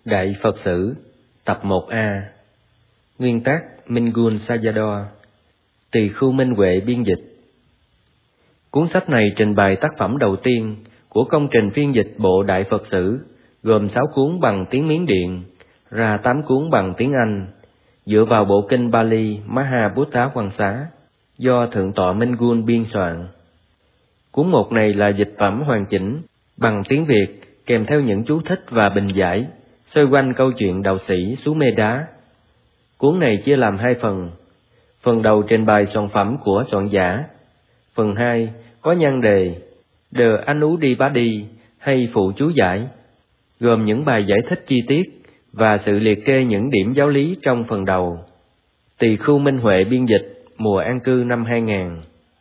Đại Phật Sử Tập 1A. Nguyên tác Minh-gun Sayadaw. Tỳ Khưu Minh Huệ biên dịch. Cuốn sách này trình bày tác phẩm đầu tiên của công trình phiên dịch bộ Đại Phật Sử, gồm 6 cuốn bằng tiếng Miến Điện, ra 8 cuốn bằng tiếng Anh, dựa vào bộ kinh Pali Mahabhuta Quan Xá, do Thượng tọa Minh-gun biên soạn. Cuốn 1 này là dịch phẩm hoàn chỉnh, bằng tiếng Việt, kèm theo những chú thích và bình giải, xoay quanh câu chuyện đạo sĩ Sú Mê Đá. Cuốn này chia làm 2 phần. Phần đầu trình bày soạn phẩm của soạn giả. Phần 2 có nhan đề The Anudipadi hay phụ chú giải, gồm những bài giải thích chi tiết và sự liệt kê những điểm giáo lý trong phần đầu. Tỳ Khưu Minh Huệ biên dịch, mùa an cư năm 2000.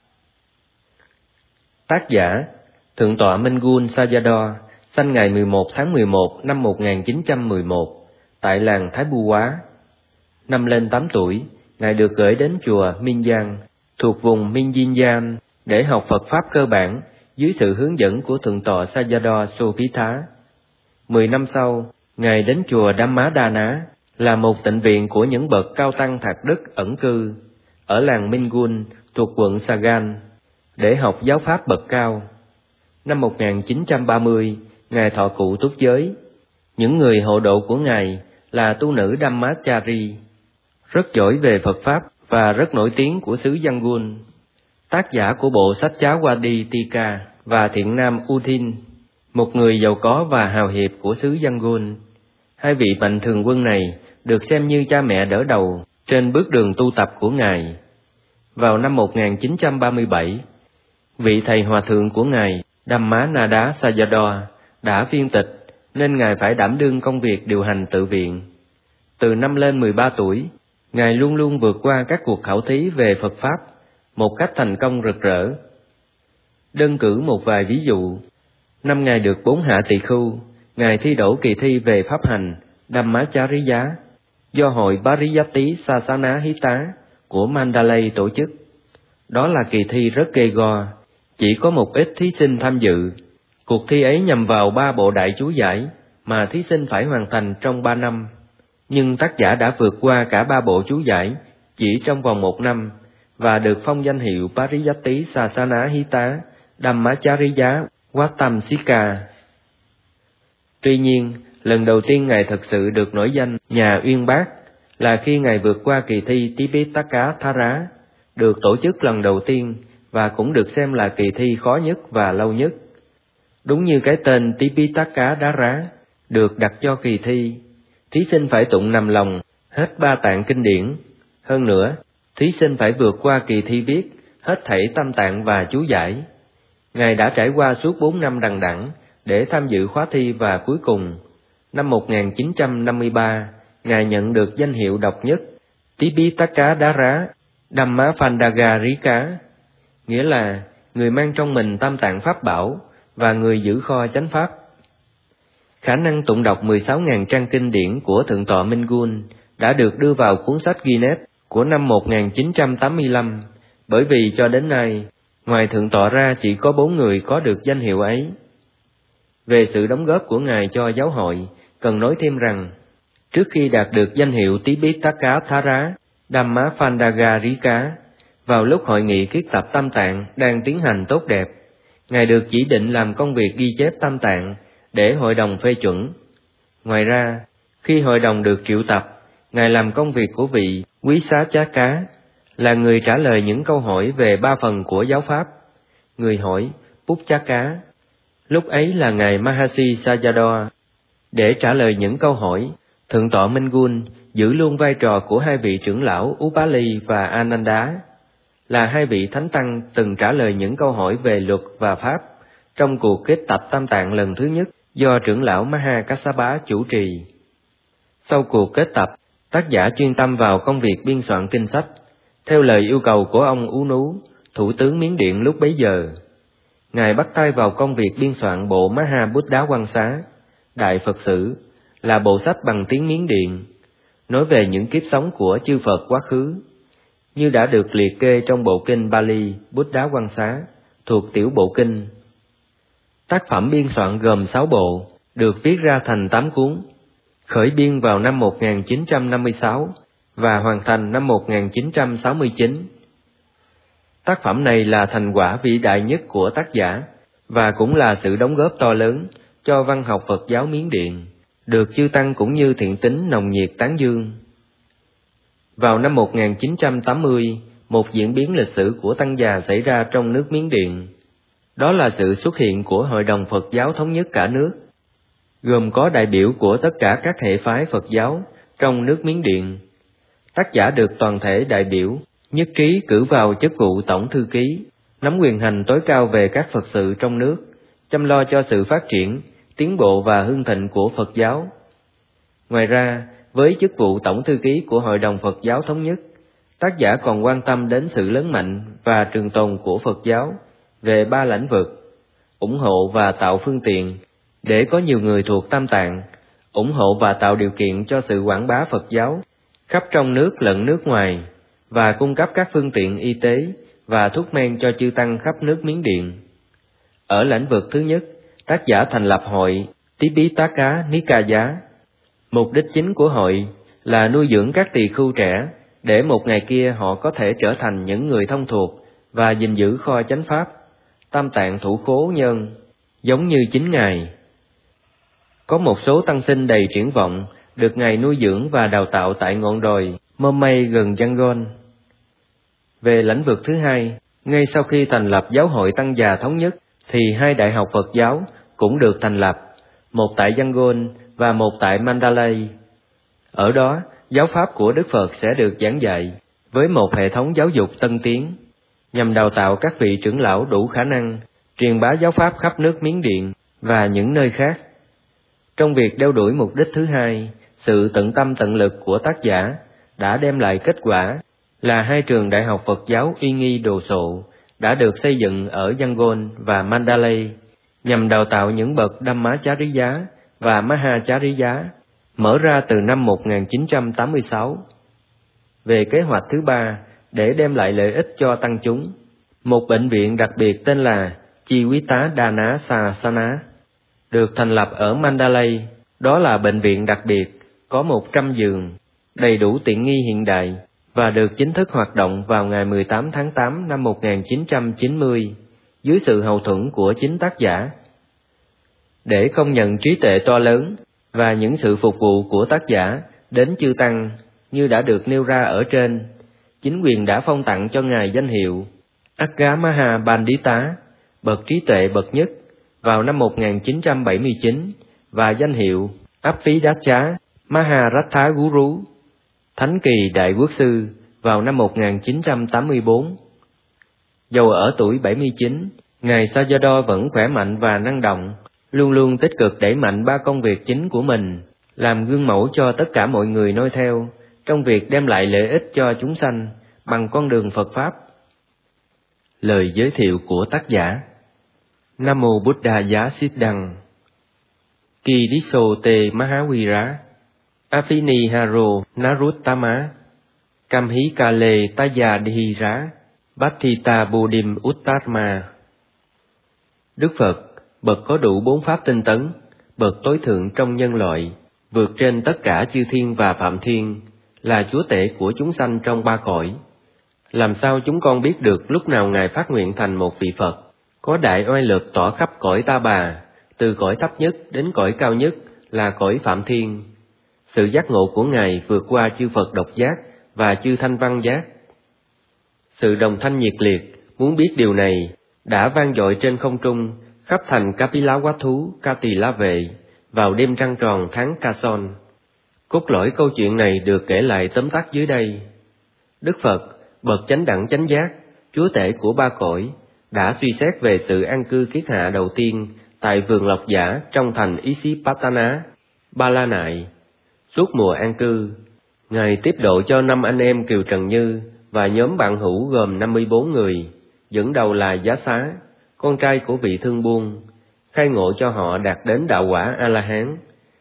Tác giả Thượng tọa Minh-gun Sayadaw, sinh ngày 11 tháng 11 năm 1911 tại làng Thái Bu Quá. Năm lên 8 tuổi, Ngài được gửi đến chùa Minh Giang thuộc vùng Minh Dinh Giam để học Phật Pháp cơ bản dưới sự hướng dẫn của Thượng tọa Sayadaw Sopitha. 10 năm sau, Ngài đến chùa Dhammadana, là một tịnh viện của những bậc cao tăng thạc đức ẩn cư ở làng Minh-gun thuộc quận Sagan để học giáo pháp bậc cao. Năm 1930, Ngài thọ cụ túc giới. Những người hộ độ của Ngài là tu nữ Dhammachari, rất giỏi về Phật Pháp và rất nổi tiếng của xứ Yangon, tác giả của bộ sách Chawadi Tika, và thiện nam Uthin, một người giàu có và hào hiệp của xứ Yangon. Hai vị mạnh thường quân này được xem như cha mẹ đỡ đầu trên bước đường tu tập của Ngài. Vào năm 1937, vị thầy hòa thượng của Ngài, Dhammananda Sayadaw, đã viên tịch, nên Ngài phải đảm đương công việc điều hành tự viện. Từ năm lên 13 tuổi, Ngài luôn luôn vượt qua các cuộc khảo thí về Phật Pháp một cách thành công rực rỡ. Đơn cử một vài ví dụ. Năm Ngài được 4 hạ tỳ khưu, Ngài thi đỗ kỳ thi về Pháp hành Dhammachariya do Hội Pariyatti Sasana Hita của Mandalay tổ chức. Đó là kỳ thi rất gay go, chỉ có một ít thí sinh tham dự. Cuộc thi ấy nhằm vào 3 bộ đại chú giải mà thí sinh phải hoàn thành trong 3 năm. Nhưng tác giả đã vượt qua cả 3 bộ chú giải chỉ trong vòng 1 năm và được phong danh hiệu Pariyatti Sasana Hita Dhammachariya Wattamsika. Tuy nhiên, lần đầu tiên Ngài thực sự được nổi danh nhà uyên bác là khi Ngài vượt qua kỳ thi Tipitaka Thara, được tổ chức lần đầu tiên và cũng được xem là kỳ thi khó nhất và lâu nhất. Đúng như cái tên Tipitaka Thara được đặt cho kỳ thi, thí sinh phải tụng nằm lòng hết 3 tạng kinh điển. Hơn nữa, thí sinh phải vượt qua kỳ thi viết hết thảy tam tạng và chú giải. Ngài đã trải qua suốt 4 năm đằng đẵng để tham dự khóa thi, và cuối cùng, năm 1953, Ngài nhận được danh hiệu độc nhất Tipitaka Thara Dhammaphandagarika, nghĩa là người mang trong mình tam tạng pháp bảo và người giữ kho chánh pháp. Khả năng tụng đọc 16.000 trang kinh điển của Thượng tọa Minh-gun đã được đưa vào cuốn sách Guinness của năm 1985, bởi vì cho đến nay, ngoài Thượng tọa ra chỉ có 4 người có được danh hiệu ấy. Về sự đóng góp của Ngài cho giáo hội, cần nói thêm rằng, trước khi đạt được danh hiệu Tipitaka Thara Dhammaphandagarika, vào lúc hội nghị kiết tập tam tạng đang tiến hành tốt đẹp, Ngài được chỉ định làm công việc ghi chép tam tạng để hội đồng phê chuẩn. Ngoài ra, khi hội đồng được triệu tập, Ngài làm công việc của vị Quý Xá Chá Cá, là người trả lời những câu hỏi về 3 phần của giáo pháp. Người hỏi Puchaka, lúc ấy là Ngài Mahasi Sayadaw. Để trả lời những câu hỏi, Thượng tọa Minh-gun giữ luôn vai trò của 2 vị trưởng lão Upali và Ananda, là 2 vị thánh tăng từng trả lời những câu hỏi về luật và pháp trong cuộc kết tập tam tạng lần thứ nhất do trưởng lão Mahakassapa chủ trì. Sau cuộc kết tập, tác giả chuyên tâm vào công việc biên soạn kinh sách, theo lời yêu cầu của ông Ú Nú, thủ tướng Miến Điện lúc bấy giờ. Ngài bắt tay vào công việc biên soạn bộ Mahabhuta Quan Xá, Đại Phật Sử, là bộ sách bằng tiếng Miến Điện, nói về những kiếp sống của chư Phật quá khứ, như đã được liệt kê trong bộ kinh Pali Buddha Quan Xá, thuộc tiểu bộ kinh. Tác phẩm biên soạn gồm 6 bộ, được viết ra thành 8 cuốn. khởi biên vào năm 1956 và hoàn thành năm 1969. Tác phẩm này là thành quả vĩ đại nhất của tác giả và cũng là sự đóng góp to lớn cho văn học Phật giáo Miến Điện, được chư tăng cũng như thiện tín nồng nhiệt tán dương. Vào năm 1980, một diễn biến lịch sử của tăng già xảy ra trong nước Miến Điện. Đó là sự xuất hiện của Hội đồng Phật giáo thống nhất cả nước, gồm có đại biểu của tất cả các hệ phái Phật giáo trong nước Miến Điện. Tác giả được toàn thể đại biểu nhất trí cử vào chức vụ tổng thư ký, nắm quyền hành tối cao về các Phật sự trong nước, chăm lo cho sự phát triển, tiến bộ và hưng thịnh của Phật giáo. Ngoài ra, với chức vụ tổng thư ký của Hội đồng Phật giáo thống nhất, tác giả còn quan tâm đến sự lớn mạnh và trường tồn của Phật giáo về 3 lĩnh vực: ủng hộ và tạo phương tiện để có nhiều người thuộc Tam Tạng, ủng hộ và tạo điều kiện cho sự quảng bá Phật giáo khắp trong nước lẫn nước ngoài, và cung cấp các phương tiện y tế và thuốc men cho chư tăng khắp nước Miến Điện. Ở lĩnh vực thứ nhất, tác giả thành lập hội Tipitaka Nikaya. Mục đích chính của hội là nuôi dưỡng các tỳ khưu trẻ để một ngày kia họ có thể trở thành những người thông thuộc và gìn giữ kho chánh pháp, Tam Tạng thủ khố nhân, giống như chính Ngài. Có một số tăng sinh đầy triển vọng được Ngài nuôi dưỡng và đào tạo tại ngọn đồi Momay gần Yangon. Về lĩnh vực thứ hai, ngay sau khi thành lập giáo hội tăng già thống nhất thì 2 đại học Phật giáo cũng được thành lập, một tại Yangon và một tại Mandalay. Ở đó, giáo pháp của Đức Phật sẽ được giảng dạy với một hệ thống giáo dục tân tiến, nhằm đào tạo các vị trưởng lão đủ khả năng truyền bá giáo pháp khắp nước Miến Điện và những nơi khác. Trong việc đeo đuổi mục đích thứ hai, sự tận tâm tận lực của tác giả đã đem lại kết quả là 2 trường đại học Phật giáo uy nghi đồ sộ đã được xây dựng ở Yangon và Mandalay, nhằm đào tạo những bậc Dhammachariya và Mahachariya, mở ra từ năm 1986. Về kế hoạch thứ ba, để đem lại lợi ích cho tăng chúng, một bệnh viện đặc biệt tên là Chivittadana Sasana được thành lập ở Mandalay. Đó là bệnh viện đặc biệt, có 100 giường, đầy đủ tiện nghi hiện đại, và được chính thức hoạt động vào ngày 18 tháng 8 năm 1990, dưới sự hậu thuẫn của chính tác giả. Để công nhận trí tuệ to lớn và những sự phục vụ của tác giả đến chư tăng như đã được nêu ra ở trên, chính quyền đã phong tặng cho Ngài danh hiệu Agamaha Bandita, bậc trí tuệ bậc nhất, vào năm 1979, và danh hiệu Appidacha Maharatha Guru, Thánh kỳ Đại Quốc sư, vào năm 1984. Dầu ở tuổi 79, Ngài Sayadaw vẫn khỏe mạnh và năng động, luôn luôn tích cực đẩy mạnh 3 công việc chính của mình, làm gương mẫu cho tất cả mọi người noi theo trong việc đem lại lợi ích cho chúng sanh bằng con đường Phật Pháp. Lời giới thiệu của tác giả. Nam Mô Buddhaya Siddhang. Kidiso Te Mahawira Afiniharo Naruttama Kamhikale Tayadhira Bhattita Bodhim Uttatma. Đức Phật, bậc có đủ 4 pháp tinh tấn, bậc tối thượng trong nhân loại, vượt trên tất cả chư thiên và phạm thiên, là chúa tể của chúng sanh trong 3 cõi. Làm sao chúng con biết được lúc nào Ngài phát nguyện thành một vị Phật, có đại oai lực tỏa khắp cõi Ta Bà, từ cõi thấp nhất đến cõi cao nhất là cõi phạm thiên. Sự giác ngộ của Ngài vượt qua chư Phật độc giác và chư thanh văn giác. Sự đồng thanh nhiệt liệt, muốn biết điều này, đã vang dội trên không trung, khắp thành Kapilavatthu, Ca Tỳ La Vệ, vào đêm trăng tròn tháng Ca Son. Cốt lõi câu chuyện này được kể lại tóm tắt dưới đây. Đức Phật, bậc chánh đẳng chánh giác, chúa tể của 3 cõi, đã suy xét về sự an cư kiết hạ đầu tiên tại vườn Lộc Giả trong thành Isipatana, Ba La Nại. Suốt mùa an cư, Ngài tiếp độ cho 5 anh em Kiều Trần Như và nhóm bạn hữu gồm 54 người, dẫn đầu là Giá Xá, con trai của vị thương buôn, khai ngộ cho họ đạt đến đạo quả A-la-hán.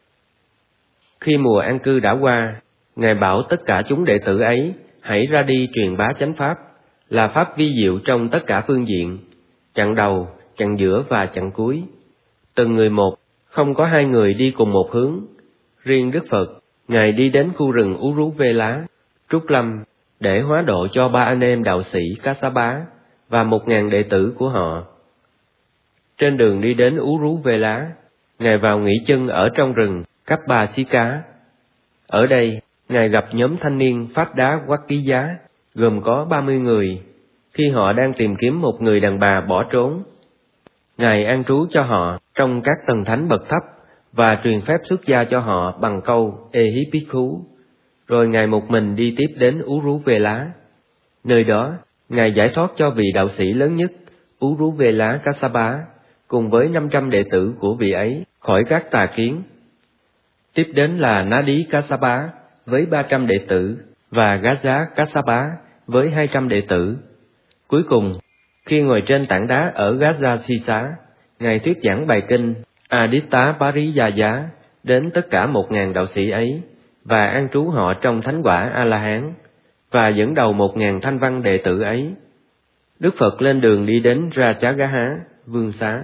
Khi mùa an cư đã qua, Ngài bảo tất cả chúng đệ tử ấy hãy ra đi truyền bá chánh pháp, là pháp vi diệu trong tất cả phương diện, chặng đầu, chặng giữa và chặng cuối. Từng người một, không có 2 người đi cùng một hướng, Riêng Đức Phật, Ngài đi đến khu rừng Uruvela, Trúc Lâm, để hóa độ cho 3 anh em đạo sĩ Kassapa và 1000 đệ tử của họ. Trên đường đi đến Uruvela, Ngài vào nghỉ chân ở trong rừng Kappasika. Ở đây, Ngài gặp nhóm thanh niên phát đá quắc ký giá, gồm có 30 người, khi họ đang tìm kiếm một người đàn bà bỏ trốn. Ngài an trú cho họ trong các tầng thánh bậc thấp và truyền phép xuất gia cho họ bằng câu Ehipikhu. Rồi Ngài một mình đi tiếp đến Uruvela. Nơi đó, Ngài giải thoát cho vị đạo sĩ lớn nhất, Uruvela Kassapa, cùng với 500 đệ tử của vị ấy khỏi các tà kiến. Tiếp đến là Nadi Kassapa với 300 đệ tử và Gaza Kassapa với 200 đệ tử. Cuối cùng, khi ngồi trên tảng đá ở Gaza Sisa, Ngài thuyết giảng bài kinh Aditta Pariyaya đến tất cả 1000 đạo sĩ ấy và an trú họ trong thánh quả A-la-hán và dẫn đầu 1000 thanh văn đệ tử ấy. Đức Phật lên đường đi đến Rajagaha, vương xá.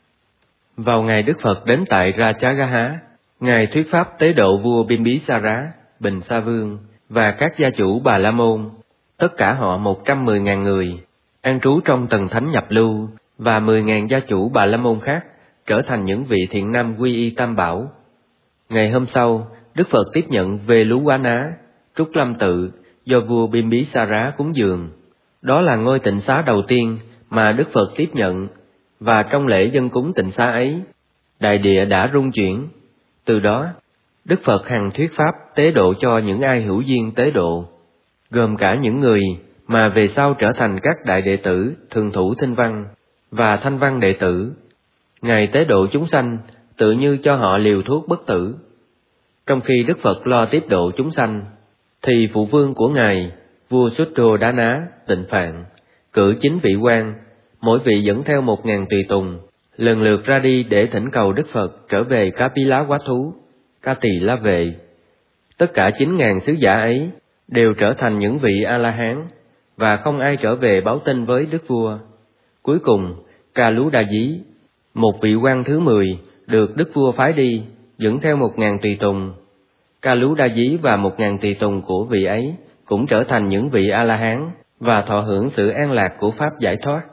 Vào ngày Đức Phật đến tại Rajagaha, Ngài thuyết pháp tế độ vua Bimbisara, Bình Sa Vương và các gia chủ Bà La Môn, tất cả họ 110.000 người, an trú trong tầng thánh nhập lưu, và 10.000 gia chủ Bà La Môn khác trở thành những vị thiện nam quy y Tam Bảo. Ngày hôm sau, Đức Phật tiếp nhận Veluvana, Trúc Lâm Tự, do vua Bimbisara cúng dường. Đó là ngôi tịnh xá đầu tiên mà Đức Phật tiếp nhận, và trong lễ dân cúng tịnh xá ấy, đại địa đã rung chuyển. Từ đó, Đức Phật hằng thuyết pháp tế độ cho những ai hữu duyên tế độ, gồm cả những người mà về sau trở thành các đại đệ tử, thường thủ thinh văn và thanh văn đệ tử. Ngài tế độ chúng sanh tự như cho họ liều thuốc bất tử. Trong khi Đức Phật lo tiếp độ chúng sanh, thì phụ vương của Ngài, vua Suddhodana Tịnh Phạn, cử 9 vị quan, mỗi vị dẫn theo 1000 tùy tùng, lần lượt ra đi để thỉnh cầu Đức Phật trở về Kapilavatthu, Ca Tỳ La Vệ. Tất cả 9.000 sứ giả ấy đều trở thành những vị A-la-hán, và không ai trở về báo tin với Đức Vua. Cuối cùng, Kaludaya, một vị quan thứ 10, được Đức Vua phái đi, dẫn theo 1000 tùy tùng. Kaludaya và 1000 tùy tùng của vị ấy cũng trở thành những vị A-la-hán và thọ hưởng sự an lạc của Pháp giải thoát.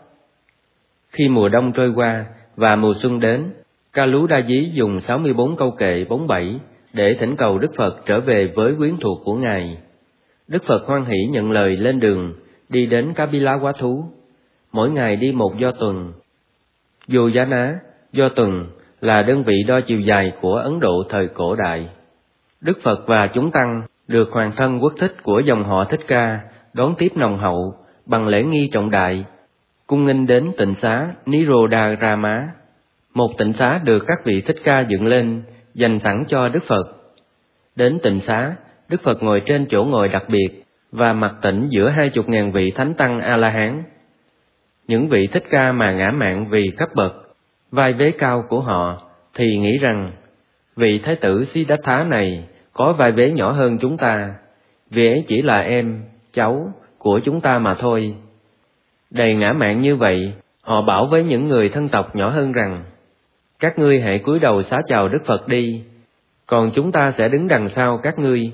Khi mùa đông trôi qua và mùa xuân đến, Kaludaya dùng 64 câu kệ bóng bẩy để thỉnh cầu Đức Phật trở về với quyến thuộc của Ngài. Đức Phật hoan hỷ nhận lời lên đường, đi đến Kapilavatthu. Mỗi ngày đi một do tuần. Yojana, do tuần, là đơn vị đo chiều dài của Ấn Độ thời cổ đại. Đức Phật và chúng tăng được hoàng thân quốc thích của dòng họ Thích Ca đón tiếp nồng hậu bằng lễ nghi trọng đại, cung nghênh đến tịnh xá Nirodharama, một tịnh xá được các vị Thích Ca dựng lên dành sẵn cho Đức Phật. Đến tịnh xá, Đức Phật ngồi trên chỗ ngồi đặc biệt và mặc tịnh giữa 20.000 vị thánh tăng A-la-hán. Những vị Thích Ca mà ngã mạn vì cấp bậc, vai vế cao của họ, thì nghĩ rằng vị Thái tử Siddhartha này có vai vế nhỏ hơn chúng ta, vì ấy chỉ là em, cháu của chúng ta mà thôi. Đầy ngã mạn như vậy, họ bảo với những người thân tộc nhỏ hơn rằng, các ngươi hãy cúi đầu xá chào Đức Phật đi, còn chúng ta sẽ đứng đằng sau các ngươi.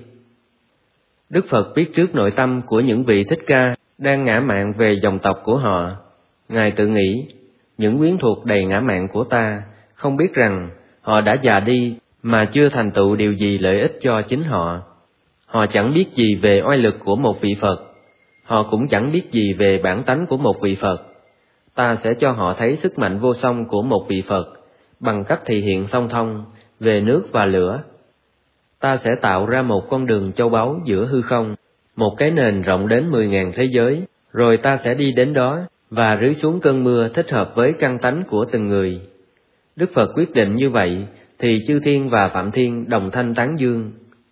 Đức Phật biết trước nội tâm của những vị Thích Ca đang ngã mạn về dòng tộc của họ. Ngài tự nghĩ, những quyến thuộc đầy ngã mạn của ta không biết rằng họ đã già đi mà chưa thành tựu điều gì lợi ích cho chính họ. Họ chẳng biết gì về oai lực của một vị Phật, họ cũng chẳng biết gì về bản tánh của một vị Phật. Ta sẽ cho họ thấy sức mạnh vô song của một vị Phật bằng cách thị hiện song thông về nước và lửa. Ta sẽ tạo ra một con đường châu báu giữa hư không, một cái nền rộng đến 10.000 thế giới, rồi ta sẽ đi đến đó và rưới xuống cơn mưa thích hợp với căn tánh của từng người. Đức Phật quyết định như vậy, thì chư thiên và Phạm Thiên đồng thanh tán dương.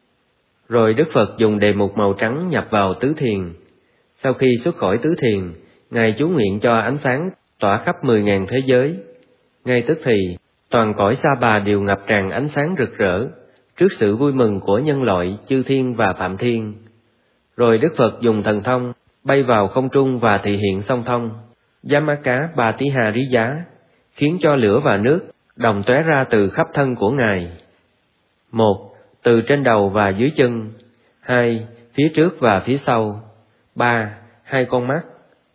Rồi Đức Phật dùng đề mục màu trắng nhập vào tứ thiền. Sau khi xuất khỏi tứ thiền, Ngài chú nguyện cho ánh sáng tỏa khắp 10.000 thế giới. Ngay tức thì, toàn cõi Sa Bà đều ngập tràn ánh sáng rực rỡ, trước sự vui mừng của nhân loại, chư thiên và Phạm Thiên. Rồi Đức Phật dùng thần thông, bay vào không trung và thị hiện song thông, Yamaka Patihariya, khiến cho lửa và nước đồng tóe ra từ khắp thân của Ngài. 1. từ trên đầu và dưới chân. 2. Phía trước và phía sau. 3. 2 con mắt.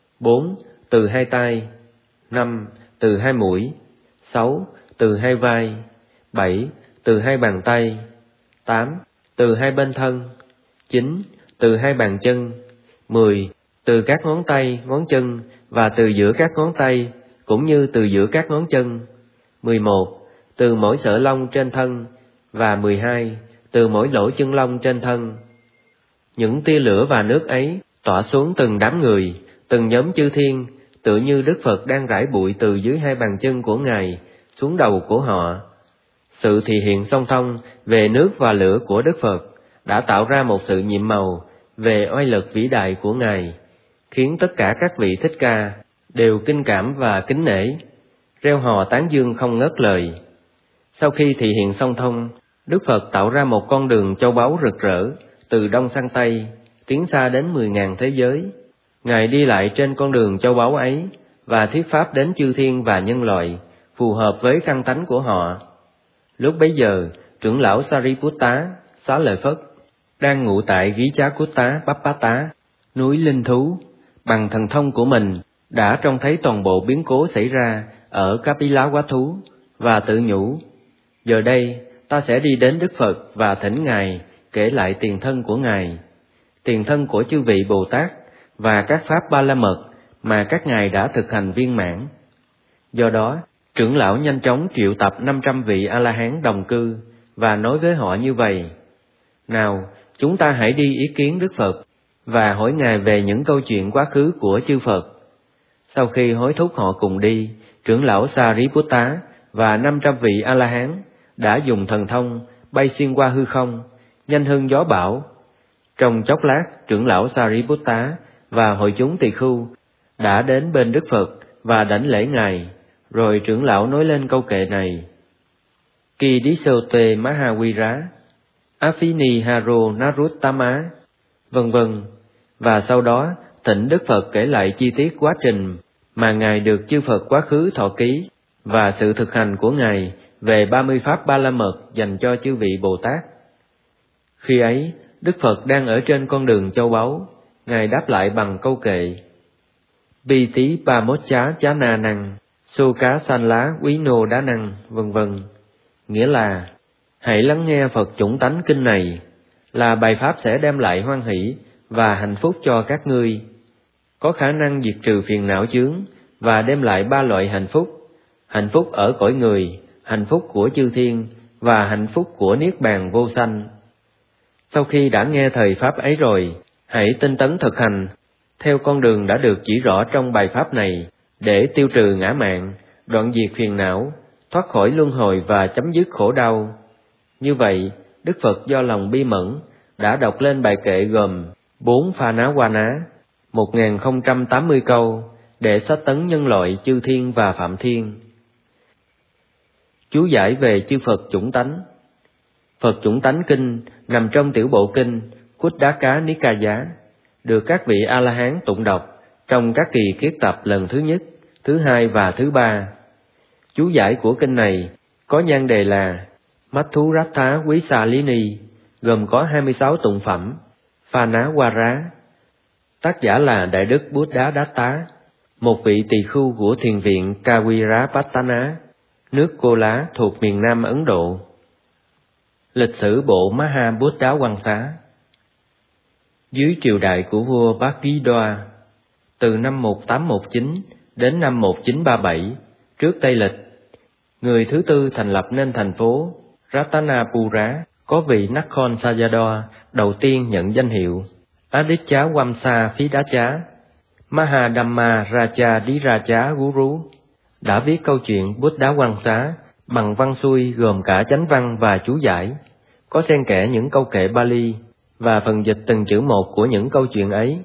4. Từ 2 tay. 5. Từ 2 mũi. 6. Từ 2 vai. 7. Từ 2 bàn tay. 8. Từ 2 bên thân. 9. Từ 2 bàn chân. 10. Từ các ngón tay, ngón chân và từ giữa các ngón tay, cũng như từ giữa các ngón chân. 11. Từ mỗi xở lông trên thân. Và 12. Từ mỗi lỗ chân lông trên thân. Những tia lửa và nước ấy tỏa xuống từng đám người, từng nhóm chư thiên, tựa như Đức Phật đang rải bụi từ dưới 2 bàn chân của Ngài xuống đầu của họ. Sự thị hiện song thông về nước và lửa của Đức Phật đã tạo ra một sự nhiệm màu về oai lực vĩ đại của Ngài, khiến tất cả các vị thích ca đều kinh cảm và kính nể, reo hò tán dương không ngớt lời. Sau khi thị hiện song thông, Đức Phật tạo ra một con đường châu báu rực rỡ, từ đông sang tây, tiến xa đến 10.000 thế giới. Ngài đi lại trên con đường châu báu ấy và thuyết pháp đến chư thiên và nhân loại, phù hợp với căn tánh của họ. Lúc bấy giờ, trưởng lão Sariputta, Xá Lợi Phất, đang ngụ tại Gichakutta Bappata, núi linh thú, bằng thần thông của mình, đã trông thấy toàn bộ biến cố xảy ra ở Kapilavatthu và tự nhủ: giờ đây, ta sẽ đi đến Đức Phật và thỉnh Ngài kể lại tiền thân của Ngài, tiền thân của chư vị Bồ Tát và các pháp Ba La Mật mà các ngài đã thực hành viên mãn. Do đó, trưởng lão nhanh chóng triệu tập 500 vị A-la-hán đồng cư và nói với họ như vậy: nào, chúng ta hãy đi ý kiến Đức Phật và hỏi Ngài về những câu chuyện quá khứ của chư Phật. Sau khi hối thúc họ cùng đi, trưởng lão Sariputta và 500 vị A-la-hán đã dùng thần thông bay xuyên qua hư không, nhanh hơn gió bão. Trong chốc lát, trưởng lão Sariputta và hội chúng tỳ khưu đã đến bên Đức Phật và đảnh lễ Ngài. Rồi trưởng lão nói lên câu kệ này: Ki Disote Mahawira, Afini Haro Naruttama, vân vân. Và sau đó, thỉnh Đức Phật kể lại chi tiết quá trình mà Ngài được chư Phật quá khứ thọ ký và sự thực hành của Ngài về 30 pháp Ba La Mật dành cho chư vị Bồ Tát. Khi ấy, Đức Phật đang ở trên con đường châu báu. Ngài đáp lại bằng câu kệ: Bi tí ba mốt chá chá na năng, xô cá san lá quý nô đá năng, vân vân. Nghĩa là, hãy lắng nghe Phật Chủng Tánh Kinh này, là bài pháp sẽ đem lại hoan hỷ và hạnh phúc cho các ngươi, có khả năng diệt trừ phiền não chướng và đem lại 3 loại hạnh phúc ở cõi người, hạnh phúc của chư thiên và hạnh phúc của Niết Bàn vô sanh. Sau khi đã nghe thời pháp ấy rồi, hãy tinh tấn thực hành theo con đường đã được chỉ rõ trong bài pháp này để tiêu trừ ngã mạn, đoạn diệt phiền não, thoát khỏi luân hồi và chấm dứt khổ đau. Như vậy, Đức Phật do lòng bi mẫn đã đọc lên bài kệ gồm 4 pha ná qua ná, 1080 câu để sách tấn nhân loại chư thiên và phạm thiên. Chú giải về chư Phật Chủng Tánh. Phật Chủng Tánh Kinh nằm trong tiểu bộ kinh Kuddaka Nikaya, được các vị A-la-hán tụng đọc trong các kỳ kiết tập lần thứ nhất, thứ hai và thứ ba. Chú giải của kinh này có nhan đề là Mathurattha Visalini, gồm có 26 tụng phẩm, Phanawara. Tác giả là Đại Đức Buddha Datta, một vị tỳ khưu của thiền viện Kavirapattana, nước Cô Lá thuộc miền Nam Ấn Độ. Lịch sử bộ Mahabhuta Quang Xá. Dưới triều đại của vua Bhagidoa, từ năm 1819 đến năm 1937 trước Tây Lịch, người thứ tư thành lập nên thành phố Ratanapura, có vị Nakhon Sayadaw đầu tiên nhận danh hiệu Adicca Vamsa Phidacha Mahadhamma Raja Dhiraja Guru, đã viết câu chuyện Buddha Quang Xá bằng văn xuôi gồm cả chánh văn và chú giải, có xen kẽ những câu kệ Pali và phần dịch từng chữ một của những câu chuyện ấy.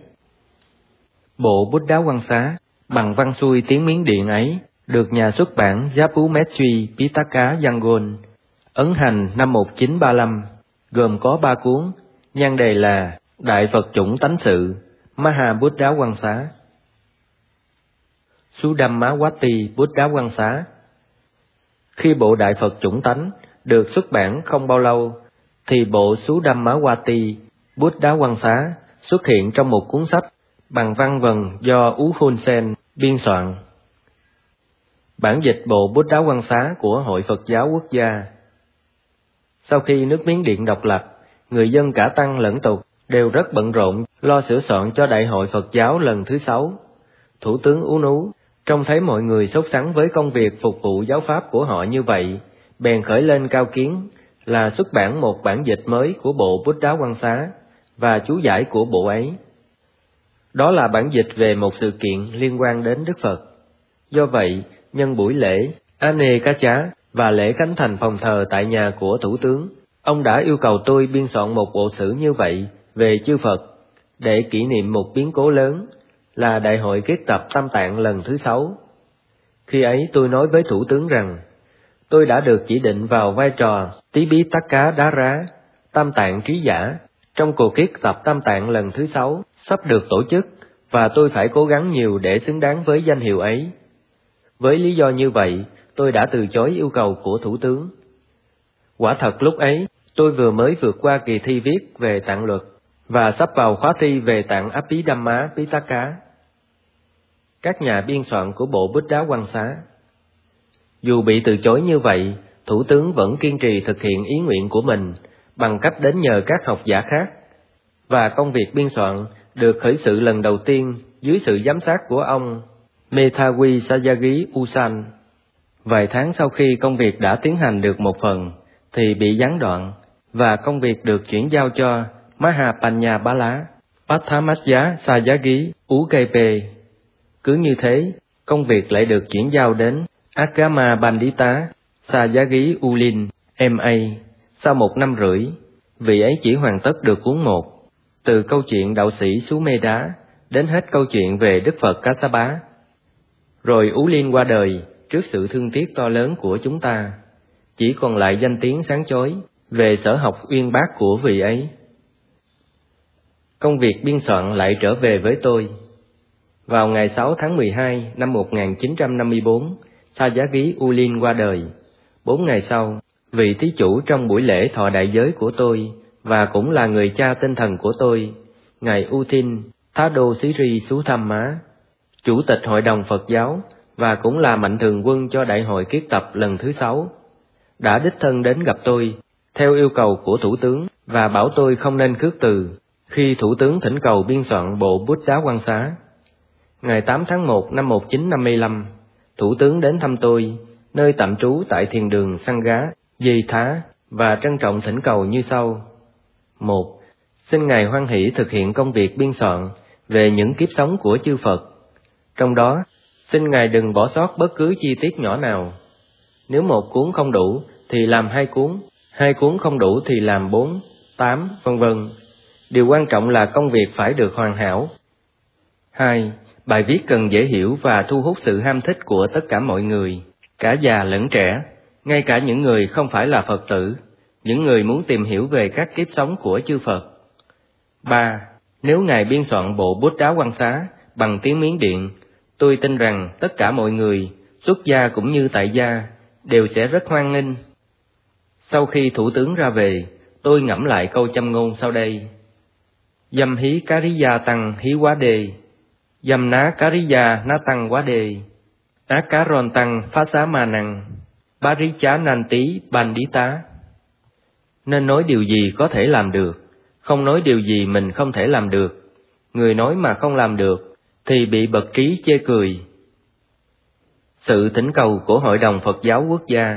Bộ Buddha Quang Xá bằng văn xuôi tiếng Miến Điện ấy được nhà xuất bản Japumetsui Pitaka Yangon ấn hành năm 1935, gồm có 3 cuốn, nhan đề là Đại Phật Chủng Tánh Sự, Mahabhuta Quang Xá, Sudammawati Buddha Quang Xá. Khi bộ Đại Phật Chủng Tánh được xuất bản không bao lâu, thì bộ Sudammawati Buddha Quang Xá xuất hiện trong một cuốn sách bằng văn vần do Ú Hun Sen biên soạn. Bản dịch bộ Buddha Quang Xá của Hội Phật giáo Quốc gia. Sau khi nước Miến Điện độc lập, người dân cả tăng lẫn tục đều rất bận rộn lo sửa soạn cho Đại hội Phật giáo lần thứ 6. Thủ tướng Ú Nú trông thấy mọi người sốt sắng với công việc phục vụ giáo pháp của họ như vậy, bèn khởi lên cao kiến là xuất bản một bản dịch mới của bộ Buddha Quang Xá và chú giải của bộ ấy. Đó là bản dịch về một sự kiện liên quan đến Đức Phật. Do vậy, nhân buổi lễ Ane Cá Chá và lễ khánh thành phòng thờ tại nhà của Thủ tướng, ông đã yêu cầu tôi biên soạn một bộ sử như vậy về chư Phật để kỷ niệm một biến cố lớn là Đại hội kết tập Tam Tạng lần thứ 6. Khi ấy tôi nói với Thủ tướng rằng, tôi đã được chỉ định vào vai trò Tí Bí Tắc Cá Đá Rá, Tam Tạng Trí Giả, trong cuộc kết tập Tam Tạng lần thứ 6 sắp được tổ chức, và tôi phải cố gắng nhiều để xứng đáng với danh hiệu ấy. Với lý do như vậy, tôi đã từ chối yêu cầu của Thủ tướng. Quả thật lúc ấy, tôi vừa mới vượt qua kỳ thi viết về tạng luật, và sắp vào khóa thi về tạng Abhidhamma Pitaka. Các nhà biên soạn của bộ Buddha Quang Xá. Dù bị từ chối như vậy, Thủ tướng vẫn kiên trì thực hiện ý nguyện của mình bằng cách đến nhờ các học giả khác, và công việc biên soạn được khởi sự lần đầu tiên dưới sự giám sát của ông Methawi Sayagi Usan. Vài tháng sau khi công việc đã tiến hành được một phần, thì bị gián đoạn, và công việc được chuyển giao cho Mahapanyabala Pathamajja Sayagi Ukepe. Cứ như thế, công việc lại được chuyển giao đến Agama Bandita Sayagi Ulin, M.A. Sau 1 năm rưỡi, vị ấy chỉ hoàn tất được cuốn 1, từ câu chuyện đạo sĩ Sumedha đến hết câu chuyện về Đức Phật Kassapa. Rồi Ulin qua đời trước sự thương tiếc to lớn của chúng ta, chỉ còn lại danh tiếng sáng chói về sở học uyên bác của vị ấy. Công việc biên soạn lại trở về với tôi. Vào ngày 6 tháng 12 năm 1954, Sayagi Ulin qua đời. 4 ngày sau, vị thí chủ trong buổi lễ thọ đại giới của tôi, và cũng là người cha tinh thần của tôi, Ngài Uthin Thadosiri Suthamma, Chủ tịch Hội đồng Phật giáo và cũng là mạnh thường quân cho Đại hội kiết tập lần thứ 6, đã đích thân đến gặp tôi theo yêu cầu của Thủ tướng và bảo tôi không nên khước từ khi Thủ tướng thỉnh cầu biên soạn bộ Buddha Quang Xá. Ngày 8 tháng 1 năm 1955, Thủ tướng đến thăm tôi, nơi tạm trú tại thiền đường Sangha, Di Thá, và trân trọng thỉnh cầu như sau. 1. Xin Ngài hoan hỷ thực hiện công việc biên soạn về những kiếp sống của chư Phật. Trong đó, xin Ngài đừng bỏ sót bất cứ chi tiết nhỏ nào. Nếu 1 cuốn không đủ, thì làm 2 cuốn, 2 cuốn không đủ thì làm 4, 8, vân vân. Điều quan trọng là công việc phải được hoàn hảo. 2. Bài viết cần dễ hiểu và thu hút sự ham thích của tất cả mọi người, cả già lẫn trẻ, ngay cả những người không phải là Phật tử, những người muốn tìm hiểu về các kiếp sống của chư Phật. 3. Nếu Ngài biên soạn bộ Buddha Quang Xá bằng tiếng Miến Điện, tôi tin rằng tất cả mọi người, xuất gia cũng như tại gia, đều sẽ rất hoan nghênh. Sau khi Thủ tướng ra về, tôi ngẫm lại câu châm ngôn sau đây. Dâm hí Kariya tăng hí quá đề, dâm ná Kariya ná tăng quá đề, á cá ron tăng phá xá ma năng, bá rí chá nan tí ban đí tá. Nên nói điều gì có thể làm được, không nói điều gì mình không thể làm được. Người nói mà không làm được, thì bị bậc trí chê cười. Sự thỉnh cầu của Hội đồng Phật giáo Quốc gia.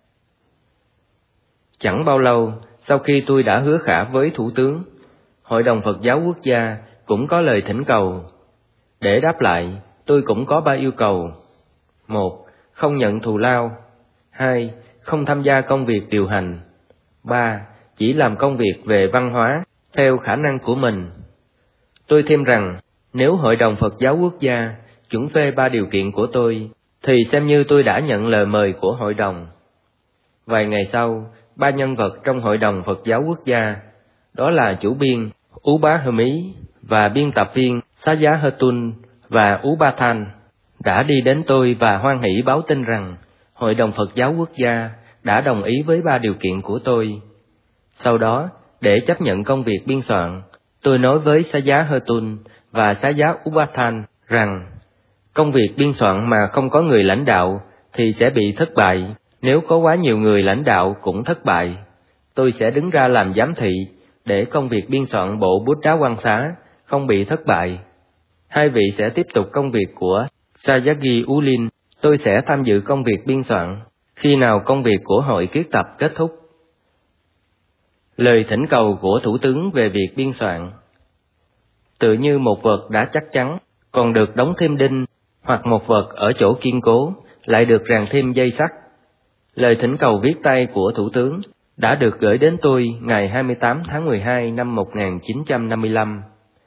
Chẳng bao lâu, sau khi tôi đã hứa khả với Thủ tướng, Hội đồng Phật giáo Quốc gia cũng có lời thỉnh cầu. Để đáp lại, tôi cũng có 3 yêu cầu. 1. Không nhận thù lao. 2. Không tham gia công việc điều hành. 3. Chỉ làm công việc về văn hóa, theo khả năng của mình. Tôi thêm rằng, nếu Hội đồng Phật giáo Quốc gia chuẩn phê 3 điều kiện của tôi, thì xem như tôi đã nhận lời mời của Hội đồng. Vài ngày sau, 3 nhân vật trong Hội đồng Phật giáo Quốc gia, đó là chủ biên Ú Bá Hơ Mí và biên tập viên Xá Giá Hơ Tun và Ú Ba Thanh, đã đi đến tôi và hoan hỷ báo tin rằng Hội đồng Phật giáo Quốc gia đã đồng ý với 3 điều kiện của tôi. Sau đó, để chấp nhận công việc biên soạn, tôi nói với Xá giá Hơ-tun và Xá giá Upathan rằng công việc biên soạn mà không có người lãnh đạo thì sẽ bị thất bại, nếu có quá nhiều người lãnh đạo cũng thất bại. Tôi sẽ đứng ra làm giám thị để công việc biên soạn bộ Bút Đá Quan Xá không bị thất bại. Hai vị sẽ tiếp tục công việc của Sayagyi Ulin, tôi sẽ tham dự công việc biên soạn khi nào công việc của hội kiết tập kết thúc. Lời thỉnh cầu của Thủ tướng về việc biên soạn. Tự như một vật đã chắc chắn, còn được đóng thêm đinh, hoặc một vật ở chỗ kiên cố, lại được ràng thêm dây sắt. Lời thỉnh cầu viết tay của Thủ tướng đã được gửi đến tôi ngày 28 tháng 12 năm 1955.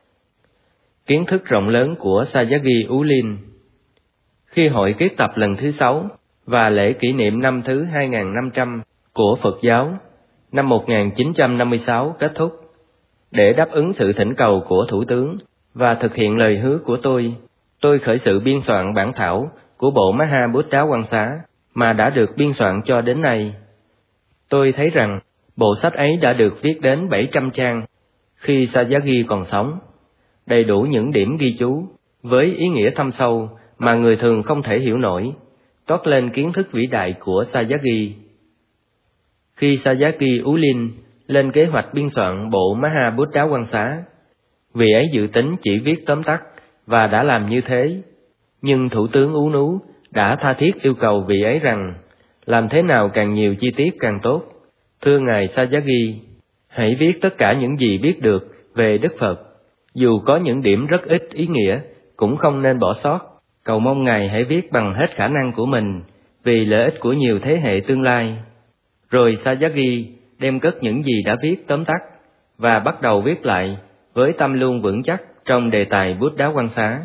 Kiến thức rộng lớn của Sayagyi Ulin. Khi hội kiết tập lần thứ 6 và lễ kỷ niệm năm thứ 2500 của Phật giáo năm 1956 kết thúc, để đáp ứng sự thỉnh cầu của Thủ tướng và thực hiện lời hứa của tôi khởi sự biên soạn bản thảo của bộ Maha Bút Đá Quan Xá mà đã được biên soạn cho đến nay. Tôi thấy rằng bộ sách ấy đã được viết đến 700 trang khi Sayagyi còn sống, đầy đủ những điểm ghi chú với ý nghĩa thâm sâu mà người thường không thể hiểu nổi, toát lên kiến thức vĩ đại của Sayagyi. Khi Sayagyi Ulin lên kế hoạch biên soạn bộ Maha Bút Đá Quan Xá, vị ấy dự tính chỉ viết tóm tắt và đã làm như thế, nhưng Thủ tướng Ú Nú đã tha thiết yêu cầu vị ấy rằng làm thế nào càng nhiều chi tiết càng tốt. Thưa Ngài Sayagyi, hãy viết tất cả những gì biết được về Đức Phật, dù có những điểm rất ít ý nghĩa cũng không nên bỏ sót. Cầu mong Ngài hãy viết bằng hết khả năng của mình vì lợi ích của nhiều thế hệ tương lai. Rồi Sayagyi đem cất những gì đã viết tóm tắt và bắt đầu viết lại với tâm luôn vững chắc trong đề tài Bút Đá Quan Xá.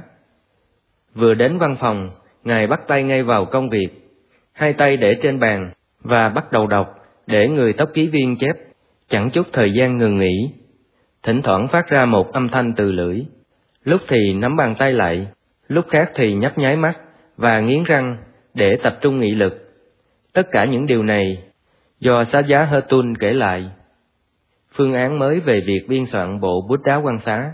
Vừa đến văn phòng, Ngài bắt tay ngay vào công việc, hai tay để trên bàn và bắt đầu đọc để người tốc ký viên chép, chẳng chút thời gian ngừng nghỉ. Thỉnh thoảng phát ra một âm thanh từ lưỡi, lúc thì nắm bàn tay lại, lúc khác thì nhấp nháy mắt và nghiến răng để tập trung nghị lực. Tất cả những điều này do Xá giá Hơ-tun kể lại. Phương án mới về việc biên soạn bộ Bút Đá Quan Xá.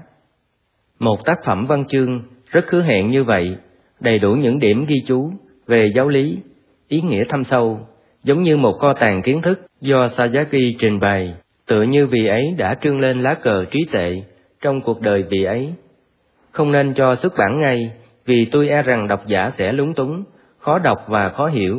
Một tác phẩm văn chương rất hứa hẹn như vậy, đầy đủ những điểm ghi chú về giáo lý, ý nghĩa thâm sâu, giống như một kho tàng kiến thức do Sayagyi trình bày, tựa như vị ấy đã trưng lên lá cờ trí tuệ trong cuộc đời vị ấy. Không nên cho xuất bản ngay, vì tôi e rằng độc giả sẽ lúng túng, khó đọc và khó hiểu.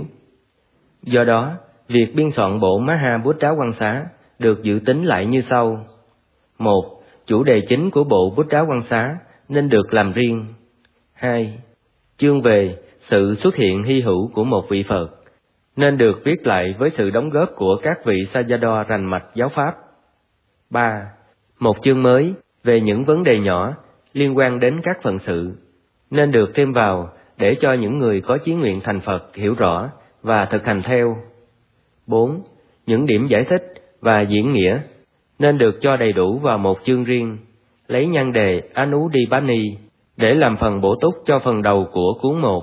Do đó, việc biên soạn bộ Maha Bút Đá Quan Xá được dự tính lại như sau. 1. Chủ đề chính của bộ Bút Đá Quan Xá nên được làm riêng. 2. Chương về sự xuất hiện hy hữu của một vị Phật nên được viết lại với sự đóng góp của các vị Sayadaw rành mạch giáo pháp. 3. Một chương mới về những vấn đề nhỏ liên quan đến các phận sự nên được thêm vào để cho những người có chí nguyện thành Phật hiểu rõ và thực hành theo. 4. Những điểm giải thích và diễn nghĩa nên được cho đầy đủ vào một chương riêng, lấy nhan đề Anudipani để làm phần bổ túc cho phần đầu của cuốn 1.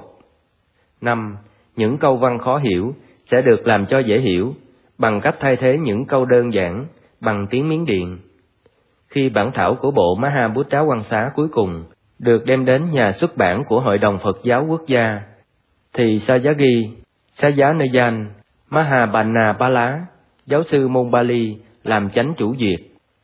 5. Những câu văn khó hiểu sẽ được làm cho dễ hiểu bằng cách thay thế những câu đơn giản bằng tiếng Miến Điện. Khi bản thảo của bộ Maha Bút Đá Quan Xá cuối cùng được đem đến nhà xuất bản của Hội đồng Phật giáo Quốc gia, thì Sayagyi Sayanayana Mahabannapala, giáo sư môn Bali, làm chánh chủ duyệt.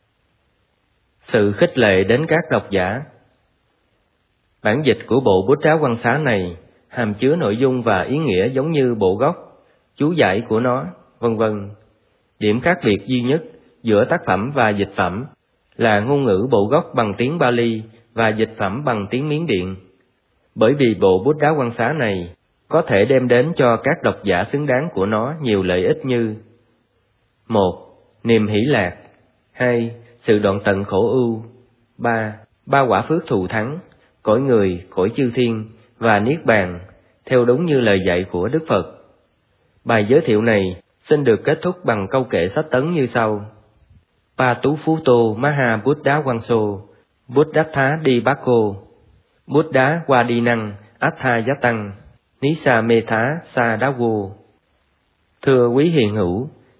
Sự khích lệ đến các độc giả. Bản dịch của bộ Bút Đá Quan Xá này hàm chứa nội dung và ý nghĩa giống như bộ gốc, chú giải của nó, vân vân. Điểm khác biệt duy nhất giữa tác phẩm và dịch phẩm là ngôn ngữ bộ gốc bằng tiếng Bali và dịch phẩm bằng tiếng Miến Điện. Bởi vì bộ Bút Đá Quan Xá này có thể đem đến cho các độc giả xứng đáng của nó nhiều lợi ích như: 1. Niềm hỷ lạc. 2. Sự đoạn tận khổ ưu. 3. Ba quả phước thù thắng, cõi người, cõi chư thiên và niết bàn, theo đúng như lời dạy của Đức Phật. Bài giới thiệu này xin được kết thúc bằng câu kệ sách tấn như sau: Patuphuto Maha Buddha Wanso Buddhatha Di Bako Buddha Wadinang Atha Yatang Nisa Metha Sa Dawo. Thưa quý hiền hữu,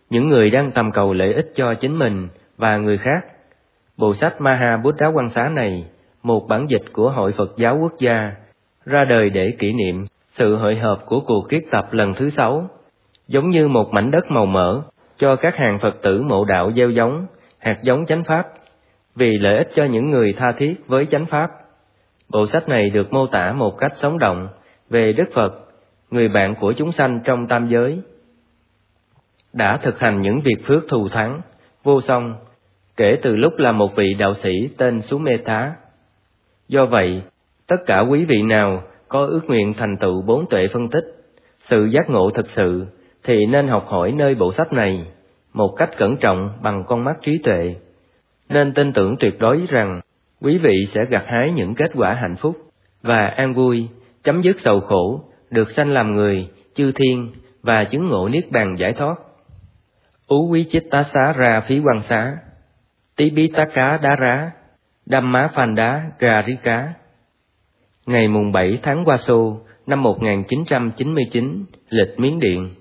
những người đang tầm cầu lợi ích cho chính mình và người khác. Bộ sách Maha Buddha Quan Xá này, một bản dịch của Hội Phật giáo Quốc gia, ra đời để kỷ niệm sự hội họp của cuộc kiết tập lần thứ 6, giống như một mảnh đất màu mỡ cho các hàng Phật tử mộ đạo gieo giống, hạt giống chánh pháp, vì lợi ích cho những người tha thiết với chánh pháp. Bộ sách này được mô tả một cách sống động về Đức Phật, người bạn của chúng sanh trong tam giới, đã thực hành những việc phước thù thắng, vô song, kể từ lúc là một vị đạo sĩ tên Sumedha. Do vậy, tất cả quý vị nào có ước nguyện thành tựu 4 tuệ phân tích, sự giác ngộ thực sự, thì nên học hỏi nơi bộ sách này một cách cẩn trọng bằng con mắt trí tuệ. Nên tin tưởng tuyệt đối rằng quý vị sẽ gặt hái những kết quả hạnh phúc và an vui, chấm dứt sầu khổ, được sanh làm người, chư thiên và chứng ngộ niết bàn giải thoát. Ú quý chích tá xá ra phí quan xá, tí bí tá cá đá rá, đâm má phan đá gà rí cá. Ngày mùng 7 tháng Qua Sô năm 1999, lịch Miến Điện.